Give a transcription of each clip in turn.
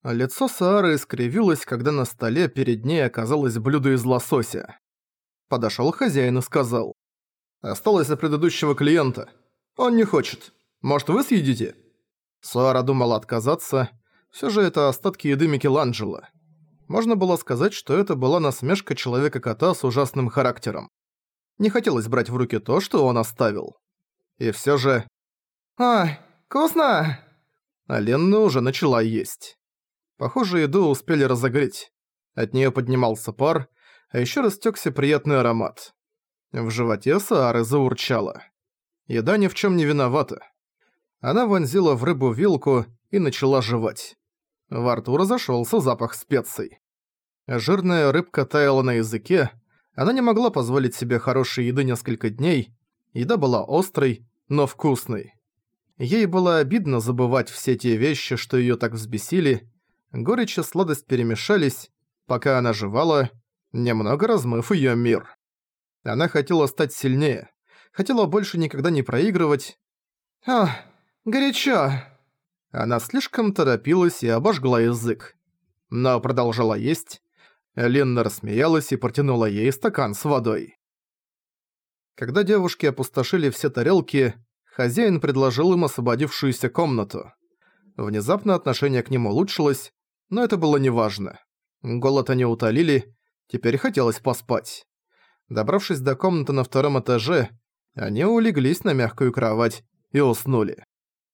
Лицо Саары искривилось, когда на столе перед ней оказалось блюдо из лосося. Подошёл хозяин и сказал: «Осталось от предыдущего клиента. Он не хочет. Может, вы съедите?» Саара думала отказаться. Всё же это остатки еды Микеланджело. Можно было сказать, что это была насмешка Человека-кота с ужасным характером. Не хотелось брать в руки то, что он оставил. И всё же... «Ай, вкусно!» А Ленна уже начала есть. Похоже, еду успели разогреть. От неё поднимался пар, а ещё растёкся приятный аромат. В животе Саары заурчало. Еда ни в чём не виновата. Она вонзила в рыбу вилку и начала жевать. Во рту разошёлся запах специй. Жирная рыбка таяла на языке, она не могла позволить себе хорошей еды несколько дней, еда была острой, но вкусной. Ей было обидно забывать все те вещи, что её так взбесили. Горечь и сладость перемешались, пока она жевала, немного размыв её мир. Она хотела стать сильнее, хотела больше никогда не проигрывать. «Ах, горячо!» Она слишком торопилась и обожгла язык. Но продолжала есть. Ленна рассмеялась и протянула ей стакан с водой. Когда девушки опустошили все тарелки, хозяин предложил им освободившуюся комнату. Внезапно отношение к ним улучшилось, но это было неважно. Голод они утолили, теперь хотелось поспать. Добравшись до комнаты на втором этаже, они улеглись на мягкую кровать и уснули.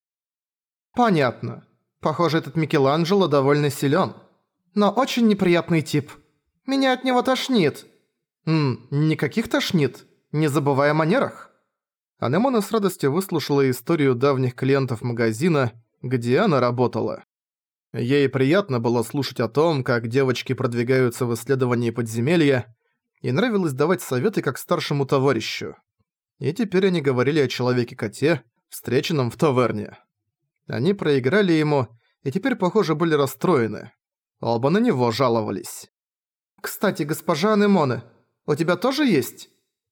«Понятно. Похоже, этот Микеланджело довольно силён. Но очень неприятный тип. Меня от него тошнит». Никаких тошнит, не забывая о манерах». Анемона с радостью выслушала историю давних клиентов магазина, где она работала. Ей приятно было слушать о том, как девочки продвигаются в исследовании подземелья, и нравилось давать советы как старшему товарищу. И теперь они говорили о Человеке-коте, встреченном в таверне. Они проиграли ему, и теперь, похоже, были расстроены. Оба на него жаловались. «Кстати, госпожа Анемоне, у тебя тоже есть?»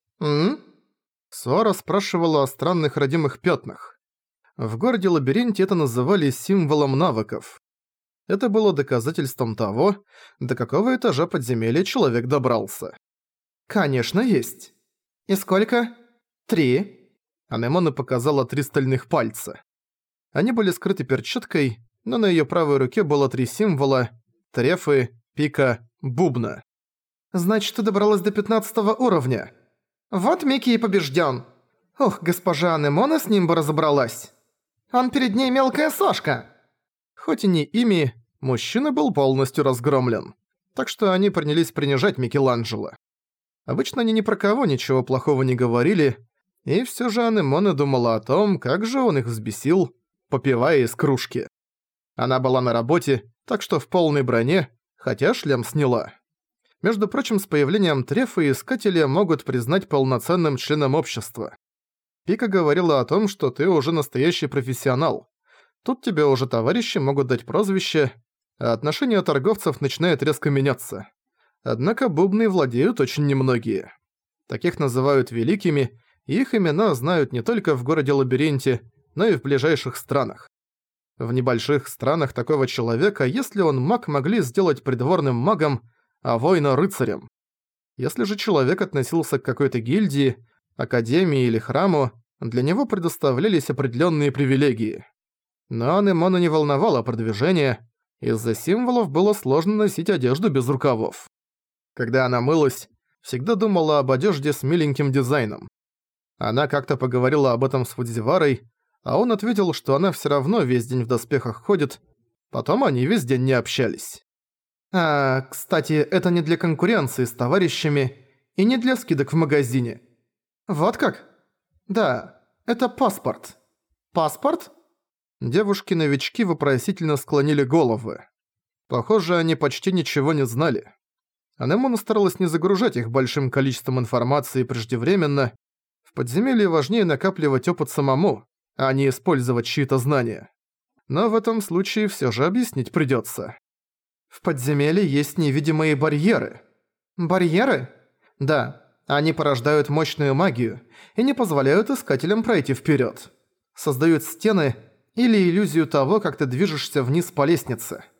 Суара спрашивала о странных родимых пятнах. В городе-лабиринте это называли символом навыков. Это было доказательством того, до какого этажа подземелья человек добрался. «Конечно, есть. И сколько?» 3. Анемона показала 3 стальных пальца. Они были скрыты перчаткой, но на её правой руке было 3 символа: трефы, пика, бубна. «Значит, ты добралась до 15-го уровня. Вот Микки и побеждён. Ох, госпожа Анемона с ним бы разобралась. Он перед ней мелкая сошка». Хоть и не ими, мужчина был полностью разгромлен. Так что они принялись принижать Микеланджело. Обычно они ни про кого ничего плохого не говорили, и всё же Анемона думала о том, как же он их взбесил, попивая из кружки. Она была на работе, так что в полной броне, хотя шлем сняла. Между прочим, с появлением трефа искатели могут признать полноценным членом общества. Пика говорила о том, что ты уже настоящий профессионал. Тут тебе уже товарищи могут дать прозвище, а отношение торговцев начинает резко меняться. Однако бубны владеют очень немногие. Таких называют великими, и их имена знают не только в городе-лабиринте, но и в ближайших странах. В небольших странах такого человека, если он маг, могли сделать придворным магом, а воина рыцарем. Если же человек относился к какой-то гильдии, академии или храму, для него предоставлялись определенные привилегии. Но Анемону не волновало продвижение, из-за символов было сложно носить одежду без рукавов. Когда она мылась, всегда думала об одежде с миленьким дизайном. Она как-то поговорила об этом с Фудзиварой, а он ответил, что она всё равно весь день в доспехах ходит, потом они весь день не общались. Кстати, это не для конкуренции с товарищами и не для скидок в магазине. Вот как? Да, это паспорт. Паспорт? Девушки-новички вопросительно склонили головы. Похоже, они почти ничего не знали. Анемона старалась не загружать их большим количеством информации преждевременно. В подземелье важнее накапливать опыт самому, а не использовать чьи-то знания. Но в этом случае всё же объяснить придётся. В подземелье есть невидимые барьеры. Барьеры? Да, они порождают мощную магию и не позволяют искателям пройти вперёд. Создают стены или иллюзию того, как ты движешься вниз по лестнице.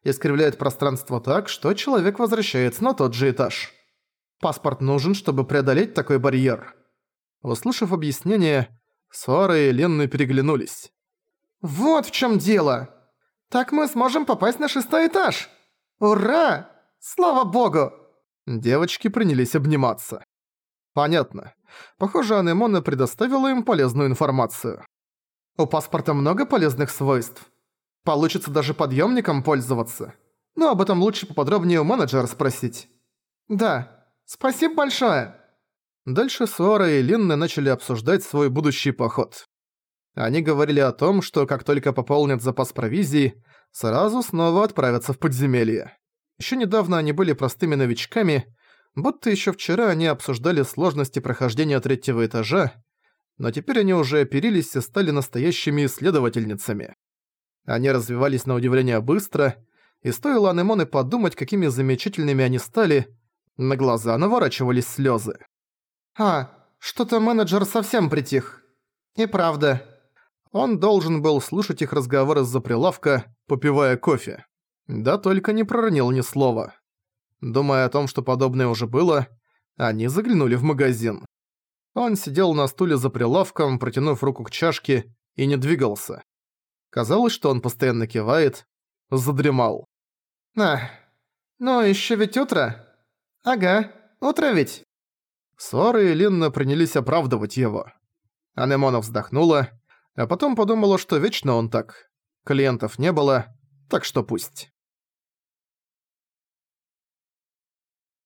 Искривляет пространство так, что человек возвращается на тот же этаж. Паспорт нужен, чтобы преодолеть такой барьер. Услышав объяснение, Суара и Ленны переглянулись. «Вот в чем дело! Так мы сможем попасть на 6-й этаж! Ура! Слава богу!» Девочки принялись обниматься. Понятно. Похоже, Анемона предоставила им полезную информацию. У паспорта много полезных свойств. Получится даже подъемником пользоваться. Но об этом лучше поподробнее у менеджера спросить. Да, спасибо большое. Дальше Суара и Линна начали обсуждать свой будущий поход. Они говорили о том, что как только пополнят запас провизии, сразу снова отправятся в подземелье. Ещё недавно они были простыми новичками, будто ещё вчера они обсуждали сложности прохождения 3-го этажа, но теперь они уже оперились и стали настоящими исследовательницами. Они развивались на удивление быстро, и стоило Анемоне подумать, какими замечательными они стали, на глаза наворачивались слёзы. Что-то менеджер совсем притих. И правда. Он должен был слушать их разговоры из-за прилавка, попивая кофе. Да только не проронил ни слова. Думая о том, что подобное уже было, они заглянули в магазин. Он сидел на стуле за прилавком, протянув руку к чашке, и не двигался. Казалось, что он постоянно кивает, задремал. Ну ещё ведь утро. Ага, утро ведь. Суара и Линна принялись оправдывать его. Анемона вздохнула, а потом подумала, что вечно он так. Клиентов не было, так что пусть.